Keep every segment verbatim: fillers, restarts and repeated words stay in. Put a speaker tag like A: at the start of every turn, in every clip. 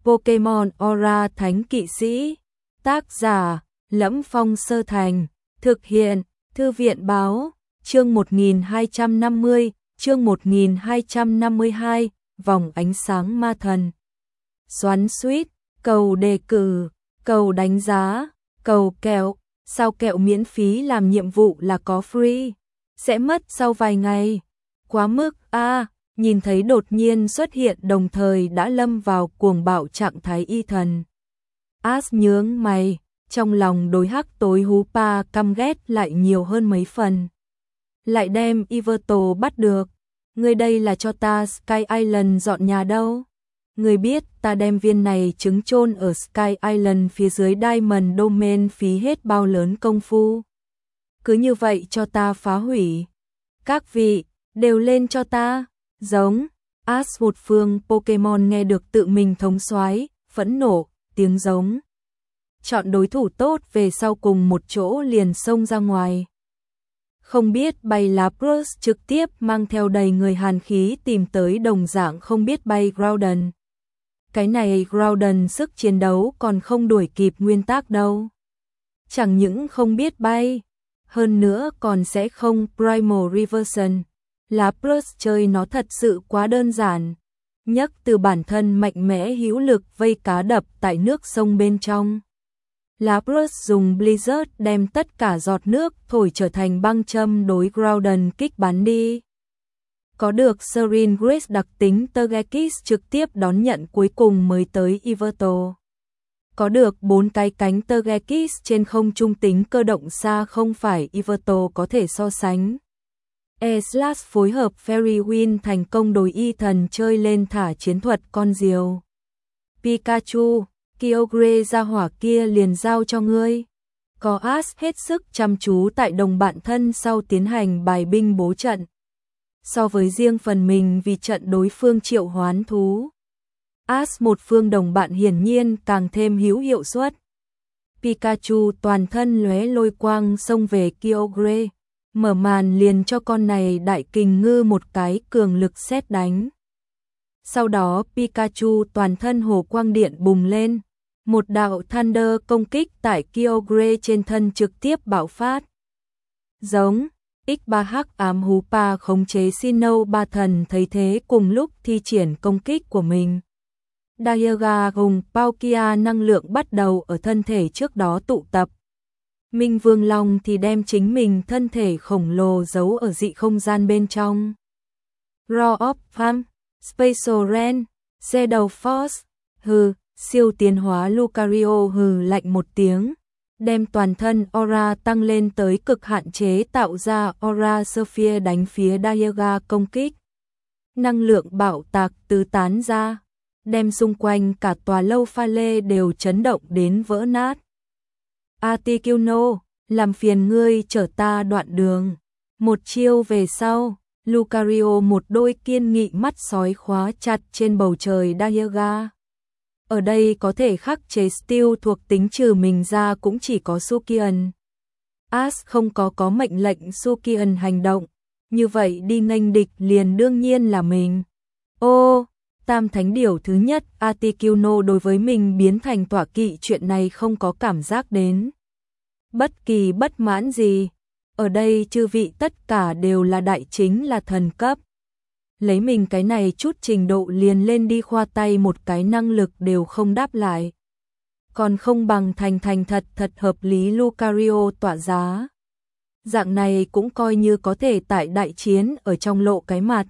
A: Pokemon Aura Thánh Kỵ Sĩ. Tác giả: Lẫm Phong Sơ Thành. Thực hiện: Thư viện báo. Chương một nghìn hai trăm năm mươi, chương một nghìn hai trăm năm mươi hai, Vòng Ánh Sáng Ma Thần. Xoắn xuýt, cầu đề cử, cầu đánh giá, cầu kẹo. Sao kẹo miễn phí làm nhiệm vụ là có free? Sẽ mất sau vài ngày. Quá mức a à, nhìn thấy đột nhiên xuất hiện đồng thời đã lâm vào cuồng bạo trạng thái y thần. Ash nhướng mày, trong lòng đối hắc tối hú pa căm ghét lại nhiều hơn mấy phần. Lại đem Yveltal bắt được. Người đây là cho ta Sky Island dọn nhà đâu? Người biết ta đem viên này trứng chôn ở Sky Island phía dưới Diamond Domain phí hết bao lớn công phu. Cứ như vậy cho ta phá hủy. Các vị, đều lên cho ta. Giống. Ash một phương Pokemon nghe được tự mình thống soái, phẫn nộ, tiếng giống. Chọn đối thủ tốt về sau cùng một chỗ liền xông ra ngoài. Không biết bay Lapras trực tiếp mang theo đầy người hàn khí tìm tới đồng dạng không biết bay Groudon. Cái này Groudon sức chiến đấu còn không đuổi kịp nguyên tắc đâu. Chẳng những không biết bay, hơn nữa còn sẽ không Primal Reversion. Lapras chơi nó thật sự quá đơn giản. Nhắc từ bản thân mạnh mẽ hữu lực vây cá đập tại nước sông bên trong. Lapras dùng Blizzard đem tất cả giọt nước thổi trở thành băng châm đối Groudon kích bắn đi. Có được Serene Grace đặc tính Togekiss trực tiếp đón nhận cuối cùng mới tới Yveltal. Có được bốn cái cánh Togekiss trên không trung tính cơ động xa không phải Yveltal có thể so sánh. E-Slash phối hợp Fairy Wind thành công đối y thần chơi lên thả chiến thuật con diều. Pikachu, Kyogre ra hỏa kia liền giao cho ngươi. Có Ash hết sức chăm chú tại đồng bạn thân sau tiến hành bài binh bố trận. So với riêng phần mình vì trận đối phương triệu hoán thú, Ash một phương đồng bạn hiển nhiên càng thêm hữu hiệu suất. Pikachu toàn thân lóe lôi quang xông về Kyogre, mở màn liền cho con này đại kình ngư một cái cường lực sét đánh. Sau đó Pikachu toàn thân hồ quang điện bùng lên, một đạo Thunder công kích tại Kyogre trên thân trực tiếp bạo phát. Giống. ích ba hắc ám hú pa khống chế Sinnoh ba thần thấy thế cùng lúc thi triển công kích của mình. Dialga cùng Palkia năng lượng bắt đầu ở thân thể trước đó tụ tập. Minh Vương Long thì đem chính mình thân thể khổng lồ giấu ở dị không gian bên trong. Roar of Fam, Spatial Ren, Shadow Force, hừ, siêu tiến hóa Lucario hừ lạnh một tiếng, đem toàn thân Aura tăng lên tới cực hạn chế tạo ra Aura Sphere đánh phía Dialga công kích. Năng lượng bạo tạc tứ tán ra, đem xung quanh cả tòa lâu pha lê đều chấn động đến vỡ nát. Articuno, làm phiền ngươi chở ta đoạn đường. Một chiêu về sau, Lucario một đôi kiên nghị mắt sói khóa chặt trên bầu trời Dialga. Ở đây có thể khắc chế Steel thuộc tính trừ mình ra cũng chỉ có Sukian. Ash không có có mệnh lệnh Sukian hành động, như vậy đi nghênh địch liền đương nhiên là mình. Ô, Tam Thánh Điểu thứ nhất Articuno đối với mình biến thành tọa kỵ chuyện này không có cảm giác đến bất kỳ bất mãn gì. Ở đây chư vị tất cả đều là đại chính là thần cấp. Lấy mình cái này chút trình độ liền lên đi khoa tay một cái năng lực đều không đáp lại. Còn không bằng thành thành thật thật hợp lý Lucario tỏa giá. Dạng này cũng coi như có thể tại đại chiến ở trong lộ cái mặt.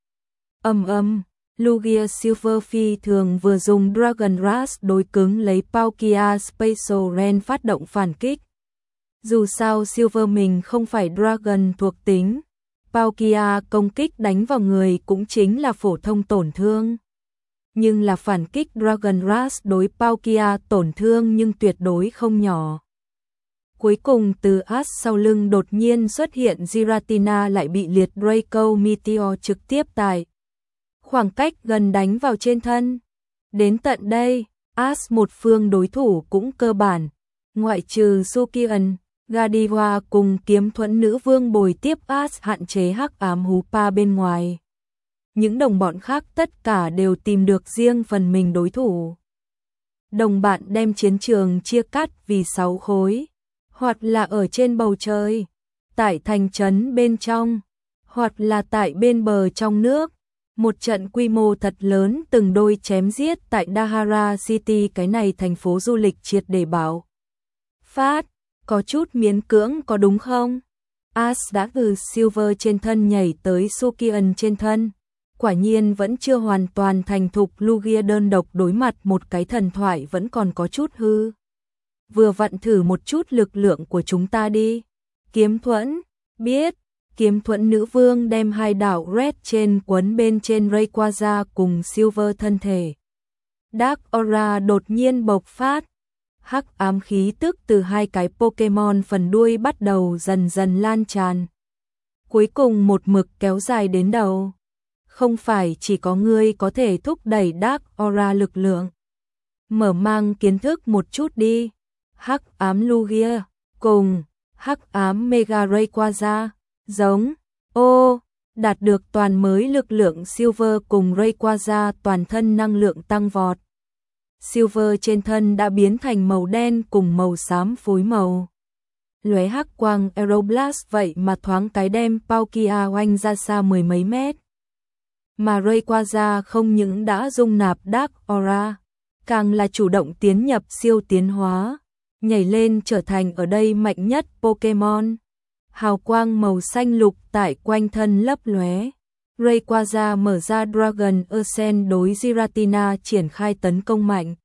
A: Âm âm, Lugia Silver phi thường vừa dùng Dragon Rush đối cứng lấy Palkia Spatial Ren phát động phản kích. Dù sao Silver mình không phải Dragon thuộc tính, Palkia công kích đánh vào người cũng chính là phổ thông tổn thương. Nhưng là phản kích Dragon Rush đối Palkia tổn thương nhưng tuyệt đối không nhỏ. Cuối cùng từ Ash sau lưng đột nhiên xuất hiện Giratina lại bị liệt Draco Meteor trực tiếp tại khoảng cách gần đánh vào trên thân. Đến tận đây, Ash một phương đối thủ cũng cơ bản, ngoại trừ Sukian, Godiva cùng kiếm thuẫn nữ vương bồi tiếp Ash hạn chế hắc ám hú pa bên ngoài. Những đồng bọn khác tất cả đều tìm được riêng phần mình đối thủ. đồng bạn đem chiến trường chia cắt vì sáu khối, hoặc là ở trên bầu trời, tại thành trấn bên trong, hoặc là tại bên bờ trong nước. Một trận quy mô thật lớn từng đôi chém giết tại Dahara City, cái này thành phố du lịch triệt để bảo phát, có chút miễn cưỡng có đúng không? Ash đã từ Silver trên thân nhảy tới Sukian trên thân. Quả nhiên vẫn chưa hoàn toàn thành thục, Lugia đơn độc đối mặt một cái thần thoại vẫn còn có chút hư. Vừa vặn thử một chút lực lượng của chúng ta đi. Kiếm thuẫn, biết, kiếm thuẫn nữ vương đem hai đạo red trên quấn bên trên Rayquaza cùng Silver thân thể. Dark Aura đột nhiên bộc phát. Hắc ám khí tức từ hai cái Pokemon phần đuôi bắt đầu dần dần lan tràn. Cuối cùng một mực kéo dài đến đầu. Không phải chỉ có ngươi có thể thúc đẩy Dark Aura lực lượng. Mở mang kiến thức một chút đi. Hắc ám Lugia cùng hắc ám Mega Rayquaza giống. Ô, đạt được toàn mới lực lượng Silver cùng Rayquaza toàn thân năng lượng tăng vọt. Silver trên thân đã biến thành màu đen cùng màu xám phối màu. Lóe hắc quang Aeroblast vậy mà thoáng cái đem Palkia oanh ra xa mười mấy mét. Mà Rayquaza không những đã dung nạp Dark Aura, càng là chủ động tiến nhập siêu tiến hóa, nhảy lên trở thành ở đây mạnh nhất Pokemon. Hào quang màu xanh lục tại quanh thân lấp lóe. Rayquaza mở ra Dragon Ascent đối Giratina triển khai tấn công mạnh.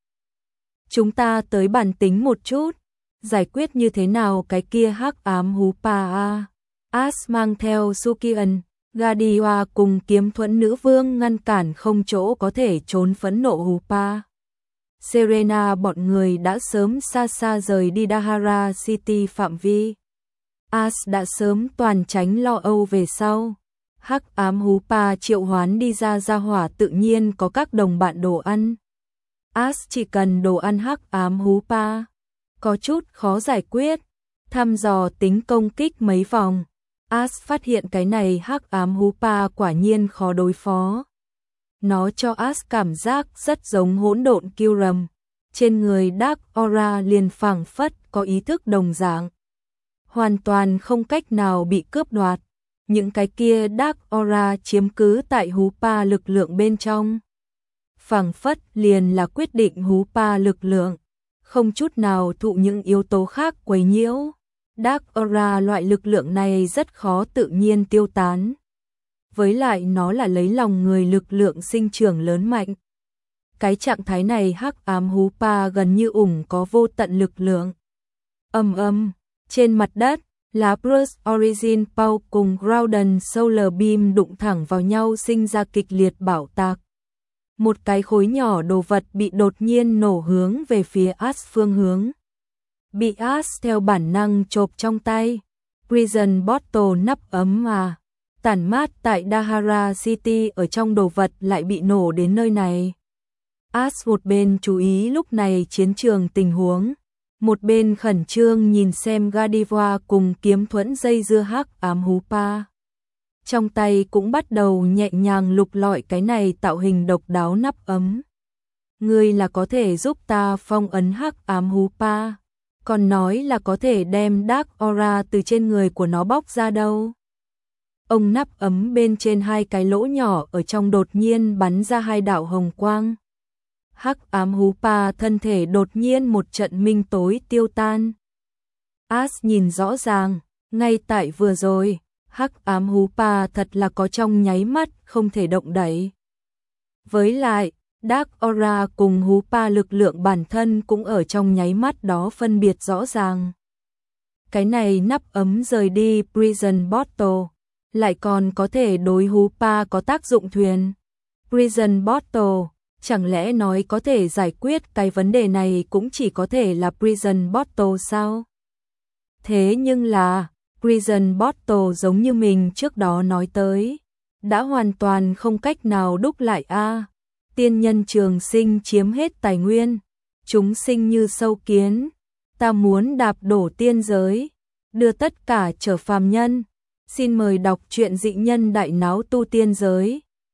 A: Chúng ta tới bản tính một chút, giải quyết như thế nào cái kia hắc ám Hoopa a. Ash mang theo Sukian, Gadiwa cùng kiếm thuẫn nữ vương ngăn cản không chỗ có thể trốn phẫn nộ Hoopa. Serena bọn người đã sớm xa xa rời đi Dahara City phạm vi. Ash đã sớm toàn tránh lo âu về sau. Hắc ám Hoopa triệu hoán đi ra gia hỏa tự nhiên có các đồng bạn đồ ăn. Ash chỉ cần đồ ăn hắc ám Hoopa. Có chút khó giải quyết. Thăm dò tính công kích mấy vòng. Ash phát hiện cái này hắc ám Hoopa quả nhiên khó đối phó. Nó cho Ash cảm giác rất giống hỗn độn Kyurem. Trên người Dark Aura liền phảng phất có ý thức đồng dạng. Hoàn toàn không cách nào bị cướp đoạt. Những cái kia Dark Aura chiếm cứ tại Hoopa lực lượng bên trong. Phảng phất liền là quyết định Hoopa lực lượng. Không chút nào thụ những yếu tố khác quấy nhiễu. Dark Aura loại lực lượng này rất khó tự nhiên tiêu tán. Với lại nó là lấy lòng người lực lượng sinh trưởng lớn mạnh. Cái trạng thái này hắc ám Hoopa gần như ủng có vô tận lực lượng. Ầm ầm, trên mặt đất, Lapras Origin Pulse cùng Groudon Solar Beam đụng thẳng vào nhau sinh ra kịch liệt bạo tạc. Một cái khối nhỏ đồ vật bị đột nhiên nổ hướng về phía Ash phương hướng. Bị Ash theo bản năng chộp trong tay. Prison Bottle nắp ấm mà. Tản mát tại Dahara City ở trong đồ vật lại bị nổ đến nơi này. Ash một bên chú ý lúc này chiến trường tình huống. Một bên khẩn trương nhìn xem Gadiva cùng kiếm thuẫn dây dưa hắc ám Hoopa. Trong tay cũng bắt đầu nhẹ nhàng lục lọi cái này tạo hình độc đáo nắp ấm. Ngươi là có thể giúp ta phong ấn hắc ám Hoopa, còn nói là có thể đem Dark Aura từ trên người của nó bóc ra đâu. Ông nắp ấm bên trên hai cái lỗ nhỏ ở trong đột nhiên bắn ra hai đạo hồng quang. Hắc ám Hoopa thân thể đột nhiên một trận minh tối tiêu tan. Ash nhìn rõ ràng, ngay tại vừa rồi, hắc ám Hoopa thật là có trong nháy mắt không thể động đậy. Với lại, Dark Aura cùng Hoopa lực lượng bản thân cũng ở trong nháy mắt đó phân biệt rõ ràng. Cái này nắp ấm rời đi Prison Bottle, lại còn có thể đối Hoopa có tác dụng thuyền. Prison Bottle, chẳng lẽ nói có thể giải quyết cái vấn đề này cũng chỉ có thể là Prison Bottle sao? Thế nhưng là, Prison Bottle giống như mình trước đó nói tới, đã hoàn toàn không cách nào đúc lại a. À, tiên nhân trường sinh chiếm hết tài nguyên, chúng sinh như sâu kiến, ta muốn đạp đổ tiên giới, đưa tất cả trở phàm nhân. Xin mời đọc truyện Dị Nhân Đại Náo Tu Tiên Giới.